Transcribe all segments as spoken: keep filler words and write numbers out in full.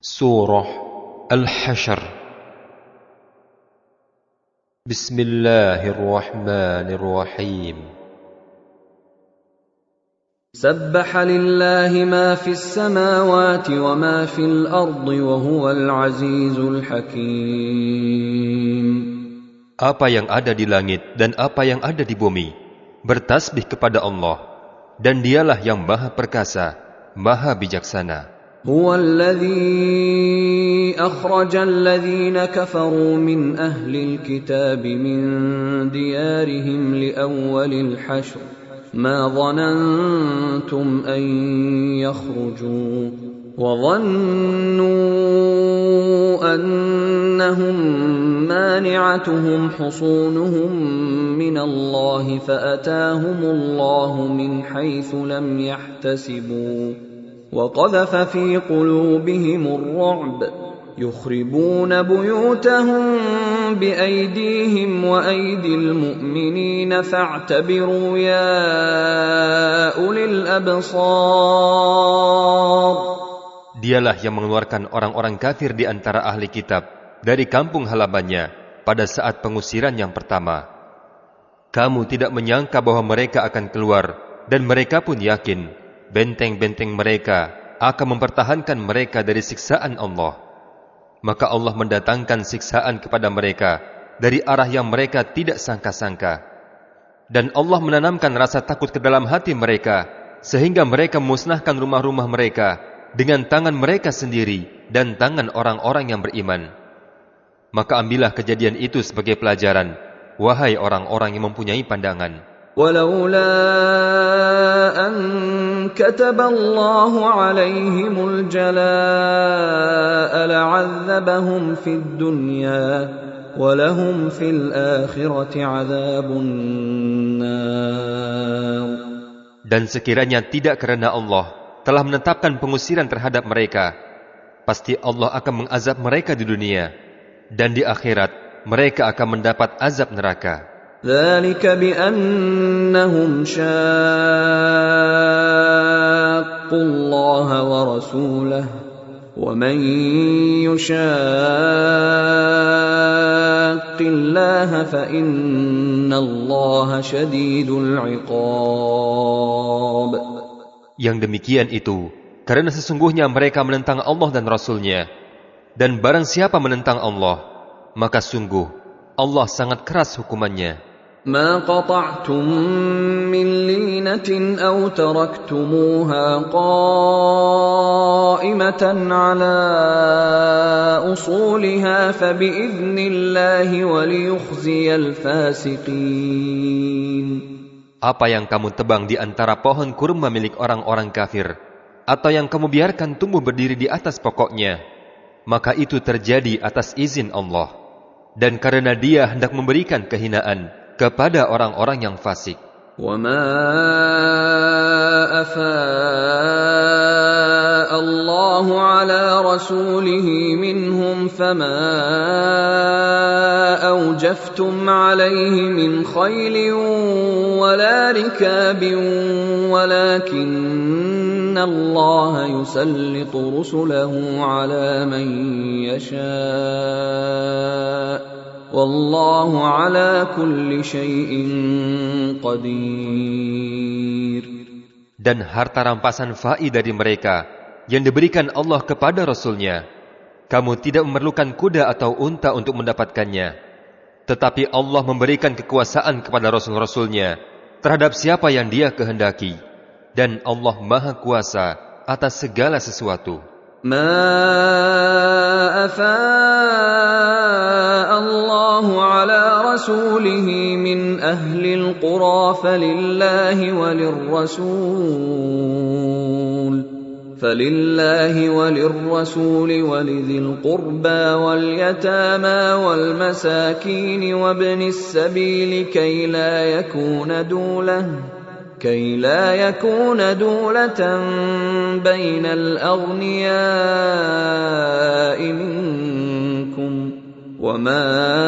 Surah Al-Hasyr. Bismillahirrahmanirrahim. Sabbaha lillahi ma fis samawati wa ma fil ardi wa huwal azizul hakim. Apa yang ada di langit dan apa yang ada di bumi bertasbih kepada Allah, dan Dialah yang Maha Perkasa, Maha Bijaksana. هو الذي أخرج الذين كفروا من أهل الكتاب من ديارهم لأول الحشر ما ظننتم أن يخرجوا وظنوا أنهم مانعتهم حصونهم من الله فأتاهم الله من حيث لم يحتسبوا وقذف في قلوبهم الرعب يخربون بيوتهم بأيديهم وأيدي المؤمنين فاعتبروا يا أولي الأبصار. Dialah yang mengeluarkan orang-orang kafir di antara ahli kitab dari kampung halamannya pada saat pengusiran yang pertama. Kamu tidak menyangka bahwa mereka akan keluar, dan mereka pun yakin benteng-benteng mereka akan mempertahankan mereka dari siksaan Allah. Maka Allah mendatangkan siksaan kepada mereka dari arah yang mereka tidak sangka-sangka. Dan Allah menanamkan rasa takut ke dalam hati mereka, sehingga mereka memusnahkan rumah-rumah mereka dengan tangan mereka sendiri dan tangan orang-orang yang beriman. Maka ambillah kejadian itu sebagai pelajaran, wahai orang-orang yang mempunyai pandangan. ولولا أن كتب الله عليهم الجلاء لعذبهم في الدنيا ولهم في الآخرة عذاب النار. Dan sekiranya tidak karena Allah telah menetapkan pengusiran terhadap mereka, pasti Allah akan mengazab mereka di dunia, dan di akhirat mereka akan mendapat azab neraka. ذلك بأنهم شاقوا الله ورسوله ومن يشاق الله فإن الله شديد العقاب. Yang demikian itu karena sesungguhnya mereka menentang Allah dan Rasul-Nya, dan barang siapa menentang Allah, maka sungguh Allah sangat keras hukumannya. ما قطعتم من لينة أو تركتموها قائمة على أصولها فبإذن الله وليخزي الفاسقين. Apa yang kamu tebang di antara pohon kurma milik orang-orang kafir, atau yang kamu biarkan tumbuh berdiri di atas pokoknya, maka itu terjadi atas izin Allah, dan karena Dia hendak memberikan kehinaan kepada orang-orang yang fasik. وَمَا أَفَاءَ اللَّهُ عَلَى رَسُولِهِ مِنْهُمْ فَمَا أَوْجَفْتُمْ عَلَيْهِ مِنْ خَيْلٍ وَلَا رِكَابٍ وَلَكِنَّ اللَّهَ يُسَلِّطُ رُسُلَهُ عَلَى مَنْ يَشَاءُ Wallahu ala kulli syai'in qadir. Dan harta rampasan fai dari mereka yang diberikan Allah kepada Rasul-Nya, kamu tidak memerlukan kuda atau unta untuk mendapatkannya, tetapi Allah memberikan kekuasaan kepada Rasul-Rasul-Nya terhadap siapa yang Dia kehendaki, dan Allah Maha Kuasa atas segala sesuatu. ما أفاء الله على رسوله من أهل القرى فلله وللرسول فلله وللرسول ولذي القربى واليتامى والمساكين وابن السبيل كي لا يكون دولة كي لا يكون دولة بين الأغنياء منكم وما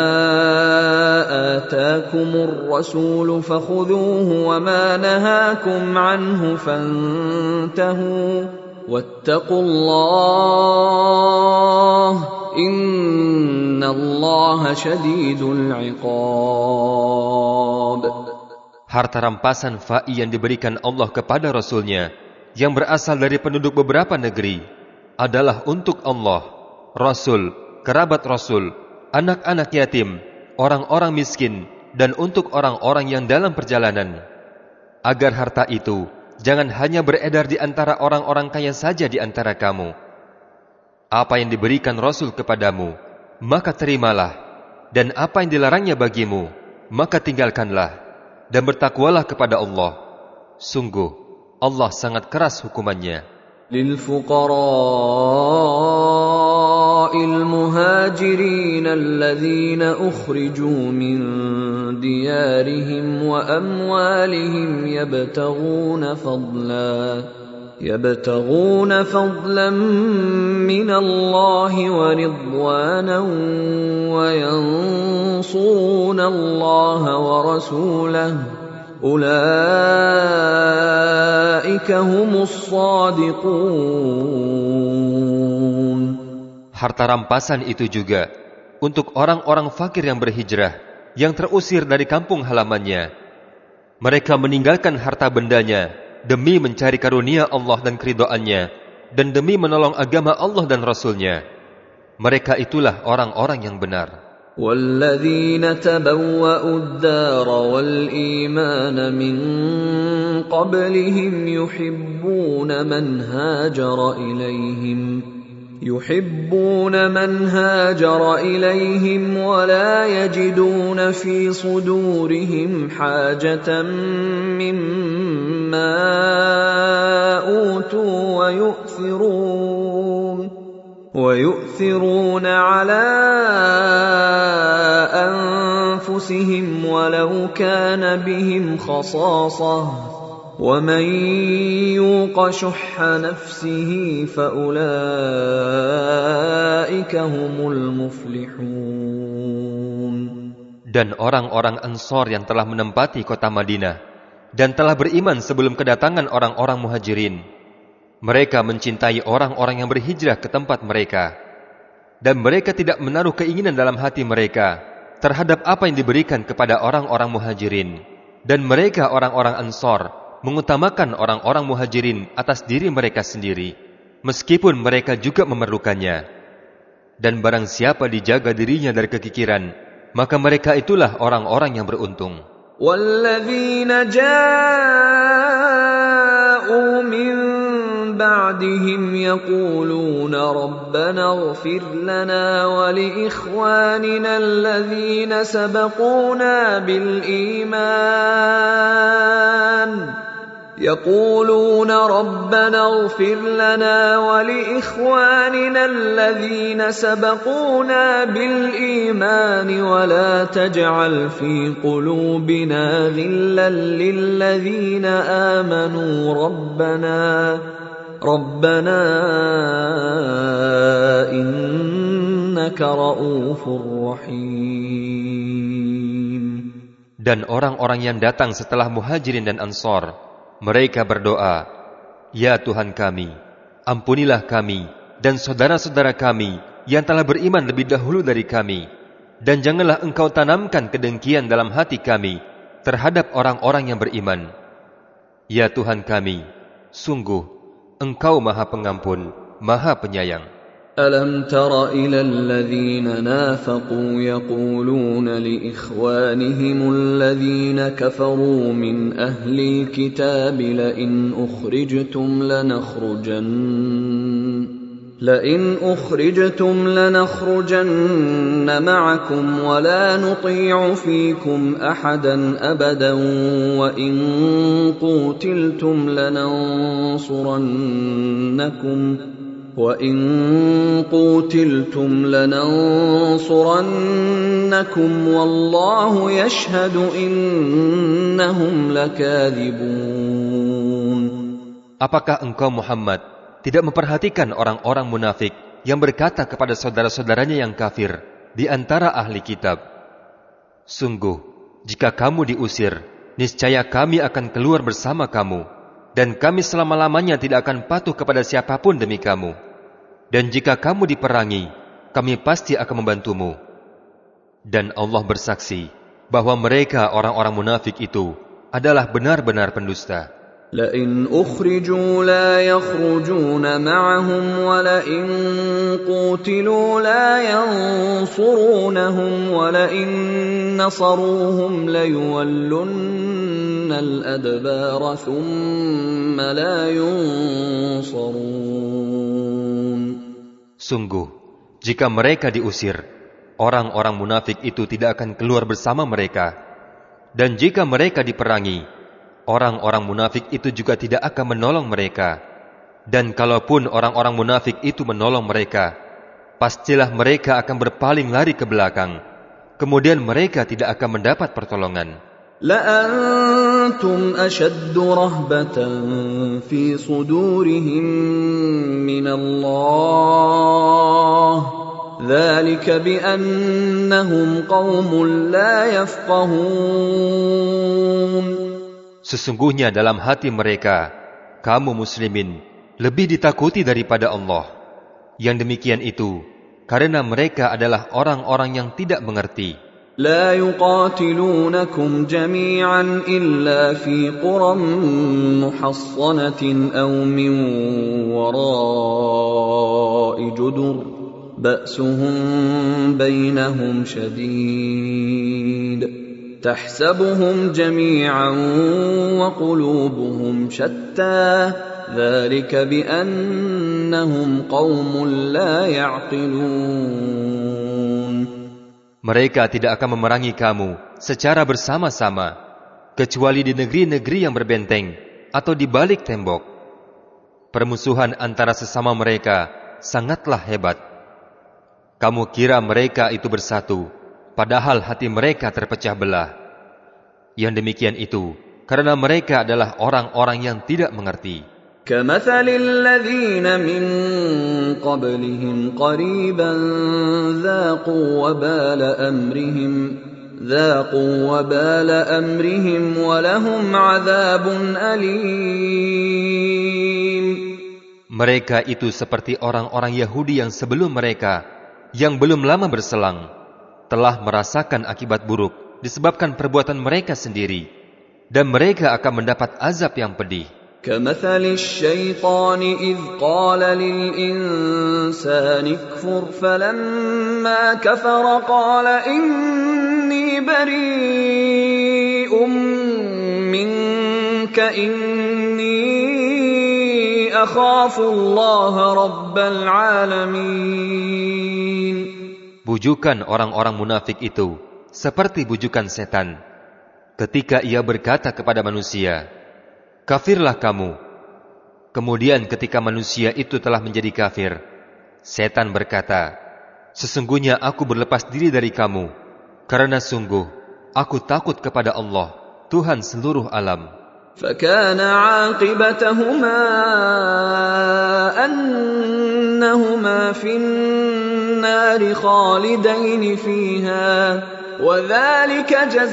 آتاكم الرسول فخذوه وما نهاكم عنه فانتهوا واتقوا الله Allaha syadidul iqab. Harta rampasan fa'i yang diberikan Allah kepada Rasul-Nya yang berasal dari penduduk beberapa negeri adalah untuk Allah, Rasul, kerabat Rasul, anak-anak yatim, orang-orang miskin, dan untuk orang-orang yang dalam perjalanan. Agar harta itu jangan hanya beredar di antara orang-orang kaya saja di antara kamu. Apa yang diberikan Rasul kepadamu, maka terimalah, dan apa yang dilarangnya bagimu, maka tinggalkanlah. Dan bertakwalah kepada Allah. Sungguh, Allah sangat keras hukumannya. Lil fuqara'il muhajirin alladhina ukhriju min diyarihim wa amwalihim yabtaghuna fadlan yabtaghuna fadlan min Allah wa ridwanan wa yansuruna Allah wa rasulahu ulaika humus shadiqun. Harta rampasan itu juga untuk orang-orang fakir yang berhijrah, yang terusir dari kampung halamannya. Mereka meninggalkan harta bendanya demi mencari karunia Allah dan keridhaannya, dan demi menolong agama Allah dan Rasul-Nya. Mereka itulah orang-orang yang benar. وَالَّذِينَ تَبَوَّأُوا الدَّارَ وَالْإِيمَانَ مِنْ قَبْلِهِمْ يُحِبُّونَ مَنْ هَاجَرَ إِلَيْهِمْ يُحِبُّونَ مَنْ هَاجَرَ إِلَيْهِمْ وَلَا يَجِدُونَ فِي صُدُورِهِمْ حَاجَةً مِّمَّا أُوتُوا وَيُؤْثِرُونَ وَيُؤْثِرُونَ عَلَى أَنفُسِهِمْ وَلَوْ كَانَ بِهِمْ خَصَاصَةٌ وَمَن يُوقَ شُحَّ نَفْسِهِ فَأُولَئِكَ هُمُ الْمُفْلِحُونَ. Dan orang-orang Ansor yang telah menempati kota Madinah dan telah beriman sebelum kedatangan orang-orang Muhajirin, mereka mencintai orang-orang yang berhijrah ke tempat mereka, dan mereka tidak menaruh keinginan dalam hati mereka terhadap apa yang diberikan kepada orang-orang Muhajirin. Dan mereka orang-orang Ansor mengutamakan orang-orang Muhajirin atas diri mereka sendiri, meskipun mereka juga memerlukannya. Dan barang siapa dijaga dirinya dari kekikiran, maka mereka itulah orang-orang yang beruntung. وَالَّذِينَ جَاءُوا مِن بَعْدِهِمْ يَقُولُونَ رَبَّنَا اغْفِرْ لَنَا وَلِإِخْوَانِنَا الَّذِينَ سَبَقُونَا بِالْإِيمَانِ يَقُولُونَ رَبَّنَا اغْفِرْ لَنَا وَلِإِخْوَانِنَا الَّذِينَ سَبَقُونَا بِالْإِيمَانِ وَلَا تَجْعَلْ فِي قُلُوبِنَا غِلًّا لِّلَّذِينَ آمَنُوا رَبَّنَا رَبَّنَا إِنَّكَ رَءُوفٌ رَّحِيمٌ. Dan orang-orang yang datang setelah Muhajirin dan Ansor, mereka berdoa, "Ya Tuhan kami, ampunilah kami dan saudara-saudara kami yang telah beriman lebih dahulu dari kami, dan janganlah Engkau tanamkan kedengkian dalam hati kami terhadap orang-orang yang beriman. Ya Tuhan kami, sungguh Engkau Maha Pengampun, Maha Penyayang." أَلَمْ تَرَ إِلَى الَّذِينَ نَافَقُوا يَقُولُونَ لِإِخْوَانِهِمُ الَّذِينَ كَفَرُوا مِنْ أَهْلِ الْكِتَابِ لَئِنْ أُخْرِجْتُمْ لَنَخْرُجَنَّ لَئِنْ أُخْرِجْتُمْ لَنَخْرُجَنَّ مَعَكُمْ وَلَا نُطِيعُ فِيكُمْ أَحَدًا أَبَدًا وَإِنْ قُوتِلْتُمْ لَنَنصُرَنَّكُمْ وَإِن قُوتِلْتُمْ لَنَنصُرَنَّكُمْ وَاللَّهُ يَشْهَدُ إِنَّهُمْ لَكَاذِبُونَ. Apakah engkau Muhammad tidak memperhatikan orang-orang munafik yang berkata kepada saudara-saudaranya yang kafir di antara ahli kitab, "Sungguh, jika kamu diusir, niscaya kami akan keluar bersama kamu, dan kami selama-lamanya tidak akan patuh kepada siapapun demi kamu. Dan jika kamu diperangi, kami pasti akan membantumu. Dan Allah bersaksi bahwa mereka orang-orang munafik itu adalah benar-benar pendusta. لئن أخرجوا لا يخرجون معهم ولئن قوتلوا لا ينصرونهم ولئن نصروهم ليولن الأدبار ثم لا ينصرون. Sungguh, jika mereka diusir, orang-orang munafik itu tidak akan keluar bersama mereka. Dan jika mereka diperangi, orang-orang munafik itu juga tidak akan menolong mereka. Dan kalaupun orang-orang munafik itu menolong mereka, pastilah mereka akan berpaling lari ke belakang. Kemudian mereka tidak akan mendapat pertolongan. لأنتم أشد رهبة في صدورهم من الله ذلك بأنهم قوم لا يفقهون. Sesungguhnya dalam hati mereka, kamu muslimin lebih ditakuti daripada Allah. Yang demikian itu, karena mereka adalah orang-orang yang tidak mengerti. لا يقاتلونكم جميعا إلا في قرى محصنة أو من وراء جدر بأسهم بينهم شديد تحسبهم جميعا وقلوبهم شتى ذلك بأنهم قوم لا يعقلون. Mereka tidak akan memerangi kamu secara bersama-sama, kecuali di negeri-negeri yang berbenteng atau di balik tembok. Permusuhan antara sesama mereka sangatlah hebat. Kamu kira mereka itu bersatu, padahal hati mereka terpecah belah. Yang demikian itu karena mereka adalah orang-orang yang tidak mengerti. كمثل الذين من قبلهم قريبا ذاقوا وبال أمرهم ذاقوا وبال أمرهم ولهم عذاب أليم. Mereka itu seperti orang-orang Yahudi yang sebelum mereka, yang belum lama berselang, telah merasakan akibat buruk disebabkan perbuatan mereka sendiri, dan mereka akan mendapat azab yang pedih. كمثل الشيطان إذ قال للإنسان اكفر فلما كفر قال إني بريء منك إني أخاف الله رب العالمين. Bujukan orang-orang munafik itu seperti bujukan setan ketika ia berkata kepada manusia, kafirlah kamu. Kemudian ketika manusia itu telah menjadi kafir, setan berkata, sesungguhnya aku berlepas diri dari kamu, karena sungguh aku takut kepada Allah, Tuhan seluruh alam. فَكَانَ عَاقِبَتَهُمَا أَنَّهُمَا فِي النَّارِ خَالِدَيْنِ فِيهَا وَذَلِكَ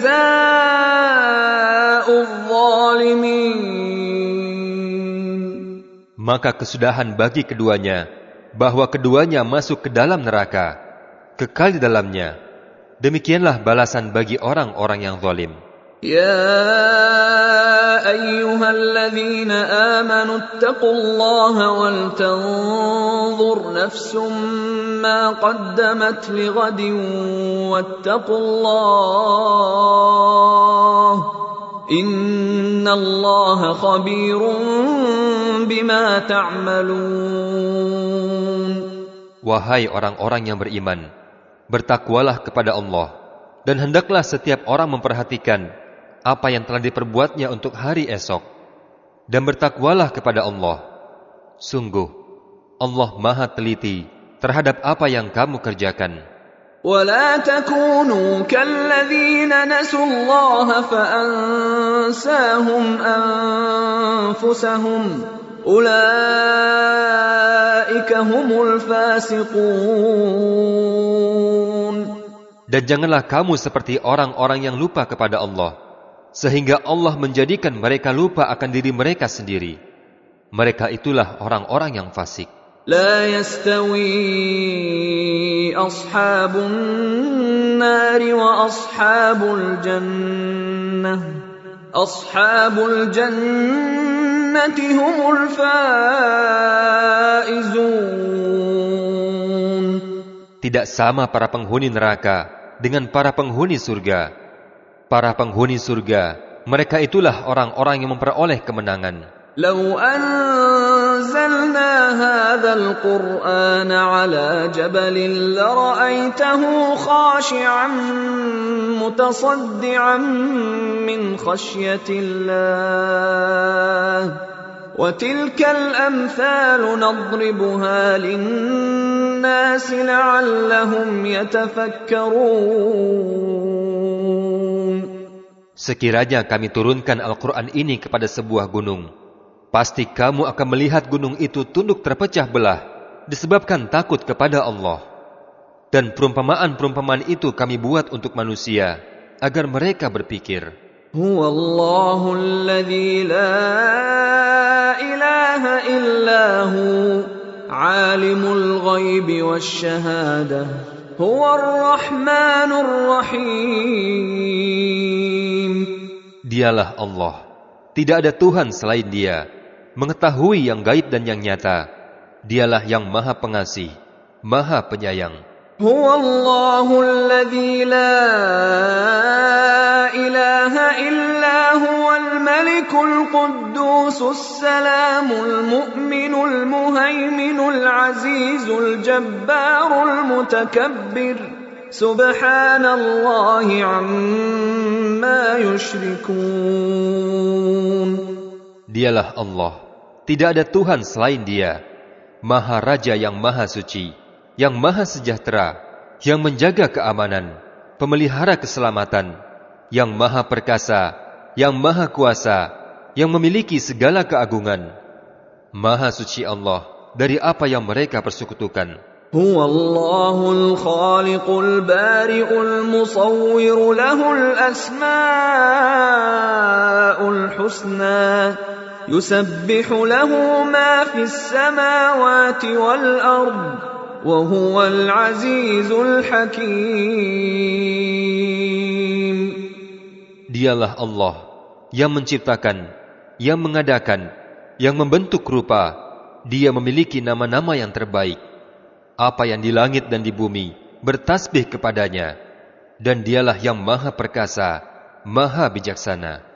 جَزَاءُ الظَّالِمِينَ. Maka kesudahan bagi keduanya bahwa keduanya masuk ke dalam neraka, kekal di dalamnya. Demikianlah balasan bagi orang-orang yang zalim. يا أيها الذين آمنوا اتقوا الله ولتنظر نفس ما قدمت لغد واتقوا الله إن الله خبير بما تعملون. Wahai orang-orang yang beriman, bertakwalah kepada Allah, dan hendaklah setiap orang memperhatikan apa yang telah diperbuatnya untuk hari esok, dan bertakwalah kepada Allah. Sungguh, Allah Maha teliti terhadap apa yang kamu kerjakan. وَلَا تَكُونُوا كَالَّذِينَ نَسُوا اللَّهَ فَأَنسَاهُمْ أَنفُسَهُمْ أُولَئِكَ هُمُ الْفَاسِقُونَ. Dan janganlah kamu seperti orang-orang yang lupa kepada Allah, sehingga Allah menjadikan mereka lupa akan diri mereka sendiri. Mereka itulah orang-orang yang fasik. لا يستوي أصحاب النار وأصحاب الجنة أصحاب الجنة هم الفائزون. Tidak sama para penghuni neraka dengan para penghuni surga. Para penghuni surga, mereka itulah orang-orang yang memperoleh kemenangan. لو أنزلنا هذا القرآن على جبل لرأيته خاشعا متصدعا من خشية الله وتلك الأمثال نضربها للناس لعلهم يتفكرون. Sekiranya kami turunkan Al-Quran ini kepada sebuah gunung, pasti kamu akan melihat gunung itu tunduk terpecah belah disebabkan takut kepada Allah. Dan perumpamaan-perumpamaan itu kami buat untuk manusia agar mereka berpikir. Huwallahu alladzi la ilaha illahu alimul ghaibi wasyahadah huwar rahmanur rahim. Dialah Allah, tidak ada Tuhan selain Dia, mengetahui yang gaib dan yang nyata. Dialah yang Maha Pengasih, Maha Penyayang. Huwallahu alladzi la ilaha illa huwal malikul quddusus salamul mu'minul muhaiminul azizul jabbarul mutakabbir. Subhanallahi amma yushrikun. Dialah Allah, tidak ada Tuhan selain Dia, Maha Raja yang Maha Suci, yang Maha Sejahtera, yang menjaga keamanan, pemelihara keselamatan, yang Maha Perkasa, yang Maha Kuasa, yang memiliki segala keagungan. Maha Suci Allah dari apa yang mereka persekutukan. Huwallahul khaliqul bari'ul musawwir lahul asma'ul husna yusabbihu lahu ma fis samawati wal ard wa huwal azizul hakim. Dialah Allah yang menciptakan, yang mengadakan, yang membentuk rupa. Dia memiliki nama-nama yang terbaik. Apa yang di langit dan di bumi bertasbih kepadanya, dan Dialah yang Maha Perkasa, Maha Bijaksana.